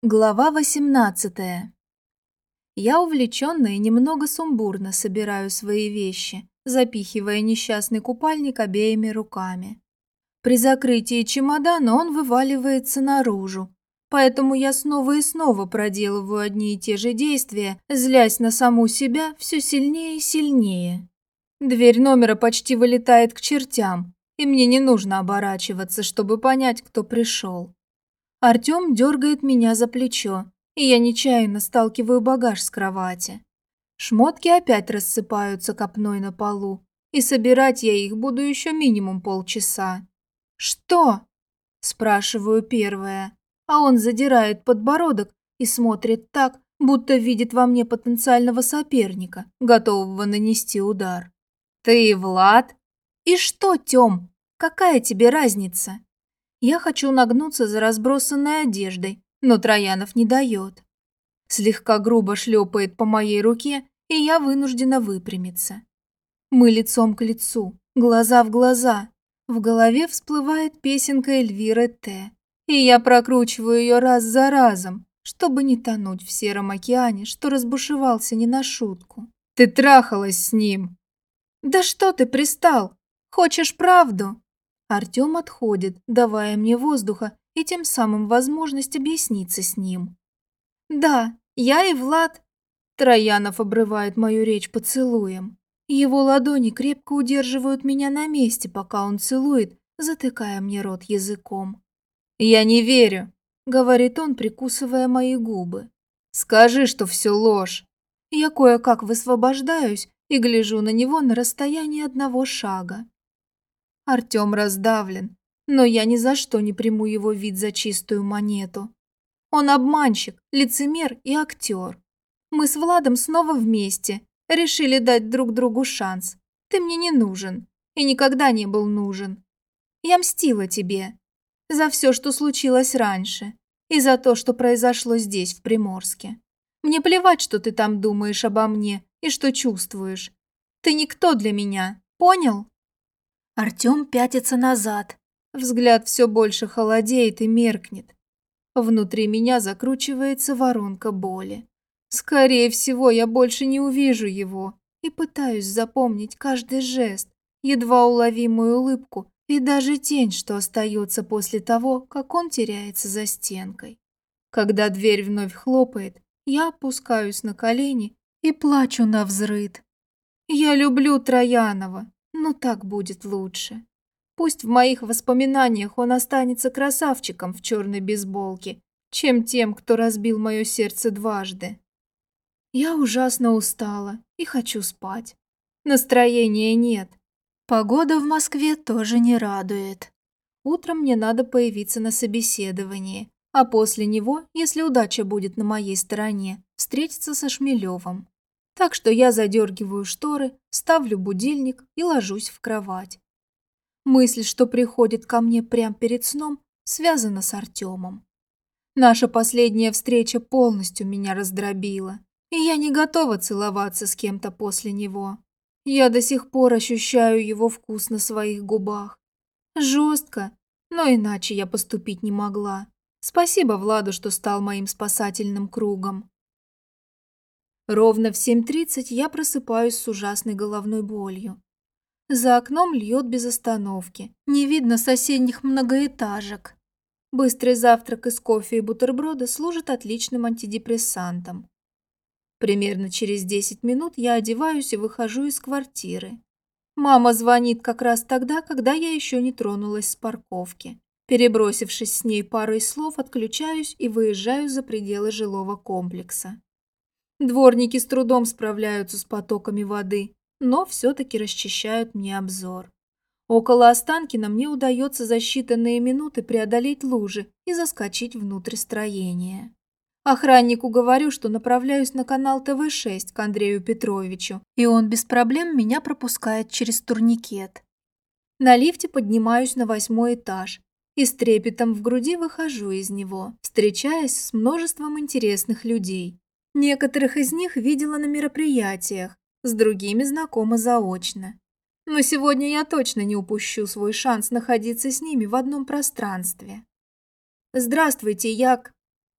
Глава 18. Я увлеченно и немного сумбурно собираю свои вещи, запихивая несчастный купальник обеими руками. При закрытии чемодана он вываливается наружу, поэтому я снова и снова проделываю одни и те же действия, злясь на саму себя все сильнее и сильнее. Дверь номера почти вылетает к чертям, и мне не нужно оборачиваться, чтобы понять, кто пришел. Артём дергает меня за плечо, и я нечаянно сталкиваю багаж с кровати. Шмотки опять рассыпаются копной на полу, и собирать я их буду еще минимум полчаса. «Что?» – спрашиваю первое, а он задирает подбородок и смотрит так, будто видит во мне потенциального соперника, готового нанести удар. «Ты Влад?» «И что, Тём? Какая тебе разница?» Я хочу нагнуться за разбросанной одеждой, но Троянов не дает. Слегка грубо шлепает по моей руке, и я вынуждена выпрямиться. Мы лицом к лицу, глаза в глаза. В голове всплывает песенка Эльвиры Т. И я прокручиваю ее раз за разом, чтобы не тонуть в сером океане, что разбушевался не на шутку. «Ты трахалась с ним!» «Да что ты пристал? Хочешь правду?» Артём отходит, давая мне воздуха и тем самым возможность объясниться с ним. «Да, я и Влад». Троянов обрывает мою речь поцелуем. Его ладони крепко удерживают меня на месте, пока он целует, затыкая мне рот языком. «Я не верю», — говорит он, прикусывая мои губы. «Скажи, что все ложь». Я кое-как высвобождаюсь и гляжу на него на расстоянии одного шага. Артём раздавлен, но я ни за что не приму его вид за чистую монету. Он обманщик, лицемер и актер. Мы с Владом снова вместе, решили дать друг другу шанс. Ты мне не нужен и никогда не был нужен. Я мстила тебе за все, что случилось раньше, и за то, что произошло здесь, в Приморске. Мне плевать, что ты там думаешь обо мне и что чувствуешь. Ты никто для меня, понял? Артём пятится назад. Взгляд все больше холодеет и меркнет. Внутри меня закручивается воронка боли. Скорее всего, я больше не увижу его и пытаюсь запомнить каждый жест, едва уловимую улыбку и даже тень, что остается после того, как он теряется за стенкой. Когда дверь вновь хлопает, я опускаюсь на колени и плачу навзрыд. Я люблю Троянова, но так будет лучше. Пусть в моих воспоминаниях он останется красавчиком в черной бейсболке, чем тем, кто разбил мое сердце дважды. Я ужасно устала и хочу спать. Настроения нет. Погода в Москве тоже не радует. Утром мне надо появиться на собеседовании, а после него, если удача будет на моей стороне, встретиться со Шмелевым. Так что я задергиваю шторы, ставлю будильник и ложусь в кровать. Мысль, что приходит ко мне прямо перед сном, связана с Артемом. Наша последняя встреча полностью меня раздробила, и я не готова целоваться с кем-то после него. Я до сих пор ощущаю его вкус на своих губах. Жестко, но иначе я поступить не могла. Спасибо Владу, что стал моим спасательным кругом. Ровно в 7:30 я просыпаюсь с ужасной головной болью. За окном льет без остановки. Не видно соседних многоэтажек. Быстрый завтрак из кофе и бутерброда служит отличным антидепрессантом. Примерно через 10 минут я одеваюсь и выхожу из квартиры. Мама звонит как раз тогда, когда я еще не тронулась с парковки. Перебросившись с ней парой слов, отключаюсь и выезжаю за пределы жилого комплекса. Дворники с трудом справляются с потоками воды, но все-таки расчищают мне обзор. Около Останкина мне удается за считанные минуты преодолеть лужи и заскочить внутрь строения. Охраннику говорю, что направляюсь на канал ТВ-6 к Андрею Петровичу, и он без проблем меня пропускает через турникет. На лифте поднимаюсь на 8-й этаж и с трепетом в груди выхожу из него, встречаясь с множеством интересных людей. Некоторых из них видела на мероприятиях, с другими знакома заочно. Но сегодня я точно не упущу свой шанс находиться с ними в одном пространстве. «Здравствуйте, Як!»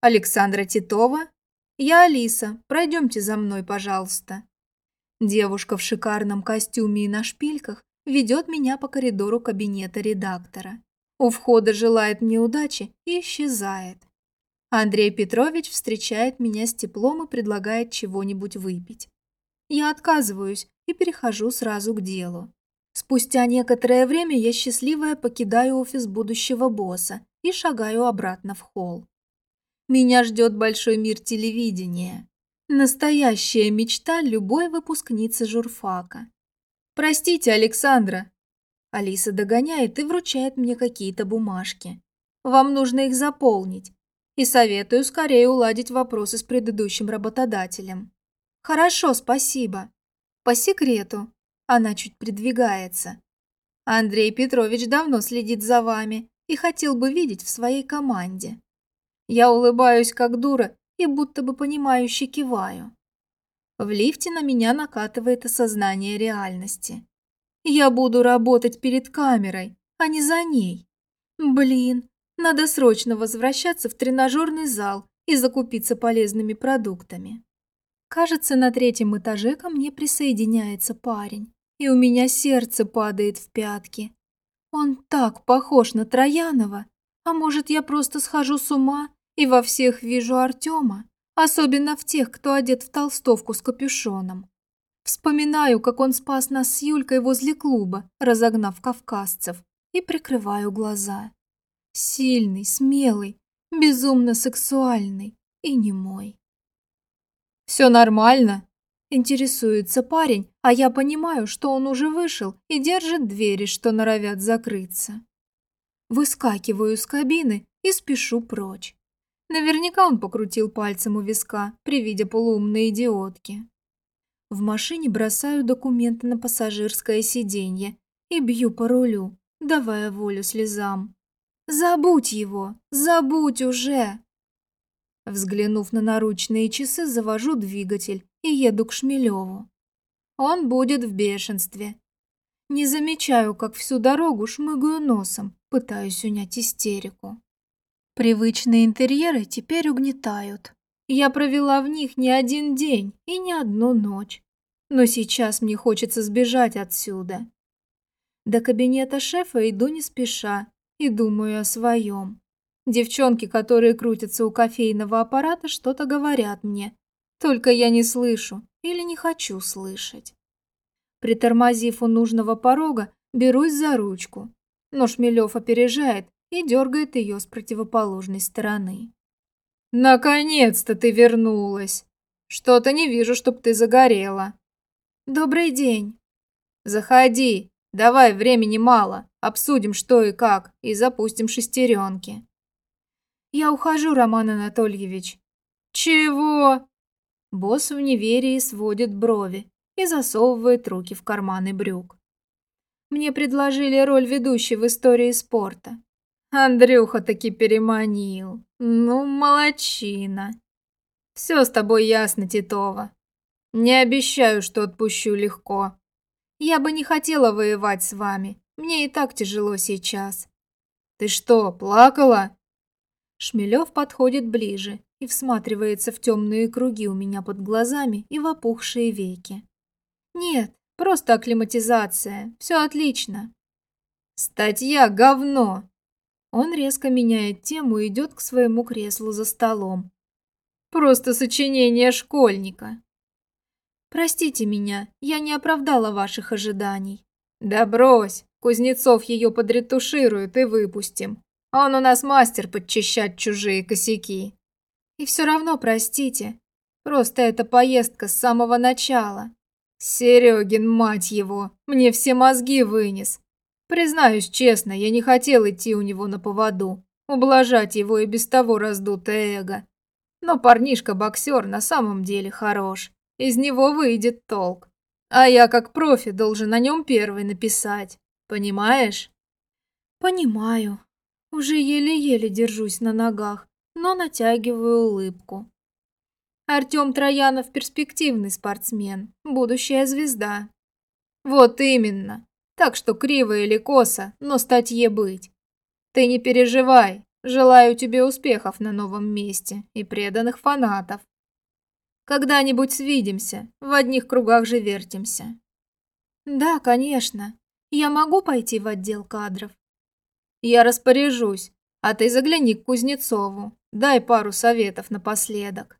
Александра Титова? Я Алиса. Пройдемте за мной, пожалуйста. Девушка в шикарном костюме и на шпильках ведет меня по коридору кабинета редактора. У входа желает мне удачи и исчезает. Андрей Петрович встречает меня с теплом и предлагает чего-нибудь выпить. Я отказываюсь и перехожу сразу к делу. Спустя некоторое время я счастливая покидаю офис будущего босса и шагаю обратно в холл. Меня ждет большой мир телевидения. Настоящая мечта любой выпускницы журфака. «Простите, Александра». Алиса догоняет и вручает мне какие-то бумажки. «Вам нужно их заполнить. И советую скорее уладить вопросы с предыдущим работодателем». «Хорошо, спасибо. По секрету». Она чуть придвигается. «Андрей Петрович давно следит за вами и хотел бы видеть в своей команде». Я улыбаюсь как дура и будто бы понимающе киваю. В лифте на меня накатывает осознание реальности. Я буду работать перед камерой, а не за ней. Блин, надо срочно возвращаться в тренажерный зал и закупиться полезными продуктами. Кажется, на 3-м этаже ко мне присоединяется парень, и у меня сердце падает в пятки. Он так похож на Троянова, а может, я просто схожу с ума и во всех вижу Артема, особенно в тех, кто одет в толстовку с капюшоном. Вспоминаю, как он спас нас с Юлькой возле клуба, разогнав кавказцев, и прикрываю глаза. Сильный, смелый, безумно сексуальный и немой. «Все нормально?» – интересуется парень, а я понимаю, что он уже вышел и держит двери, что норовят закрыться. Выскакиваю из кабины и спешу прочь. Наверняка он покрутил пальцем у виска при виде полуумной идиотки. В машине бросаю документы на пассажирское сиденье и бью по рулю, давая волю слезам. «Забудь его! Забудь уже!» Взглянув на наручные часы, завожу двигатель и еду к Шмелеву. Он будет в бешенстве. Не замечаю, как всю дорогу шмыгаю носом, пытаюсь унять истерику. Привычные интерьеры теперь угнетают. Я провела в них не один день и не одну ночь. Но сейчас мне хочется сбежать отсюда. До кабинета шефа иду не спеша и думаю о своем. Девчонки, которые крутятся у кофейного аппарата, что-то говорят мне. Только я не слышу или не хочу слышать. Притормозив у нужного порога, берусь за ручку. Но Шмелев опережает и дергает ее с противоположной стороны. «Наконец-то ты вернулась! Что-то не вижу, чтоб ты загорела». «Добрый день». «Заходи, давай, времени мало, обсудим что и как и запустим шестеренки». «Я ухожу, Роман Анатольевич». «Чего?» Босс в неверии сводит брови и засовывает руки в карманы брюк. «Мне предложили роль ведущей в истории спорта». Андрюха таки переманил. Ну, молодчина. Все с тобой ясно, Титова. Не обещаю, что отпущу легко. Я бы не хотела воевать с вами. Мне и так тяжело сейчас. Ты что, плакала? Шмелев подходит ближе и всматривается в темные круги у меня под глазами и в опухшие веки. Нет, просто акклиматизация. Все отлично. Статья говно. Он резко меняет тему и идет к своему креслу за столом. Просто сочинение школьника. Простите меня, я не оправдала ваших ожиданий. Да брось, Кузнецов ее подретуширует и выпустим. Он у нас мастер подчищать чужие косяки. И все равно простите. Просто эта поездка с самого начала. Серегин, мать его, мне все мозги вынес. Признаюсь честно, я не хотел идти у него на поводу, ублажать его и без того раздутое эго. Но парнишка-боксер на самом деле хорош, из него выйдет толк. А я как профи должен о нем первый написать, понимаешь? Понимаю. Уже еле-еле держусь на ногах, но натягиваю улыбку. Артем Троянов перспективный спортсмен, будущая звезда. Вот именно. Так что криво или косо, но статье быть. Ты не переживай, Желаю тебе успехов на новом месте и преданных фанатов. Когда-нибудь свидимся, в одних кругах же вертимся. Да, конечно. Я могу пойти в отдел кадров? Я распоряжусь, а ты загляни к Кузнецову, дай пару советов напоследок.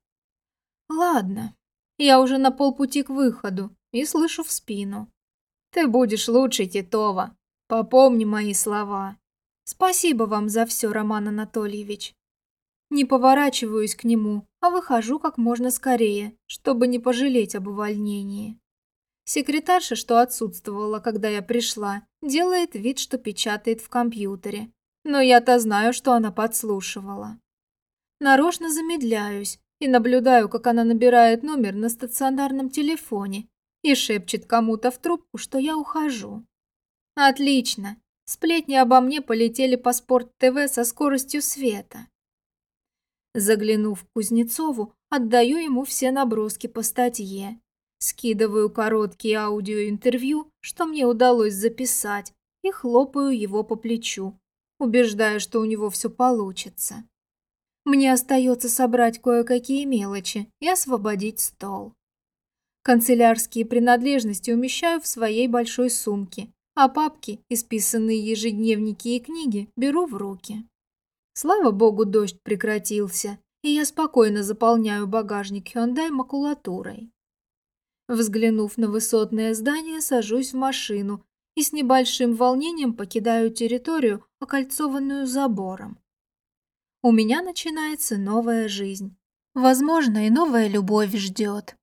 Ладно, я уже на полпути к выходу и слышу в спину. Ты будешь лучше Титова, попомни мои слова. Спасибо вам за все, Роман Анатольевич. Не поворачиваюсь к нему, а выхожу как можно скорее, чтобы не пожалеть об увольнении. Секретарша, что отсутствовала, когда я пришла, делает вид, что печатает в компьютере. Но я-то знаю, что она подслушивала. Нарочно замедляюсь и наблюдаю, как она набирает номер на стационарном телефоне и шепчет кому-то в трубку, что я ухожу. Отлично. Сплетни обо мне полетели по Спорт-ТВ со скоростью света. Заглянув к Кузнецову, отдаю ему все наброски по статье. Скидываю короткие аудиоинтервью, что мне удалось записать, и хлопаю его по плечу, убеждая, что у него все получится. Мне остается собрать кое-какие мелочи и освободить стол. Канцелярские принадлежности умещаю в своей большой сумке, а папки, исписанные ежедневники и книги, беру в руки. Слава богу, дождь прекратился, и я спокойно заполняю багажник Hyundai макулатурой. Взглянув на высотное здание, сажусь в машину и с небольшим волнением покидаю территорию, окольцованную забором. У меня начинается новая жизнь. Возможно, и новая любовь ждет.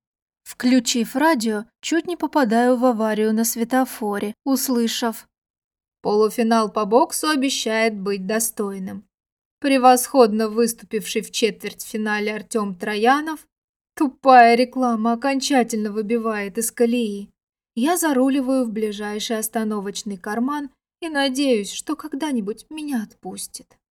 Включив радио, чуть не попадаю в аварию на светофоре, услышав: полуфинал по боксу обещает быть достойным. Превосходно выступивший в четвертьфинале Артем Троянов. Тупая реклама окончательно выбивает из колеи. Я заруливаю в ближайший остановочный карман и надеюсь, что когда-нибудь меня отпустит.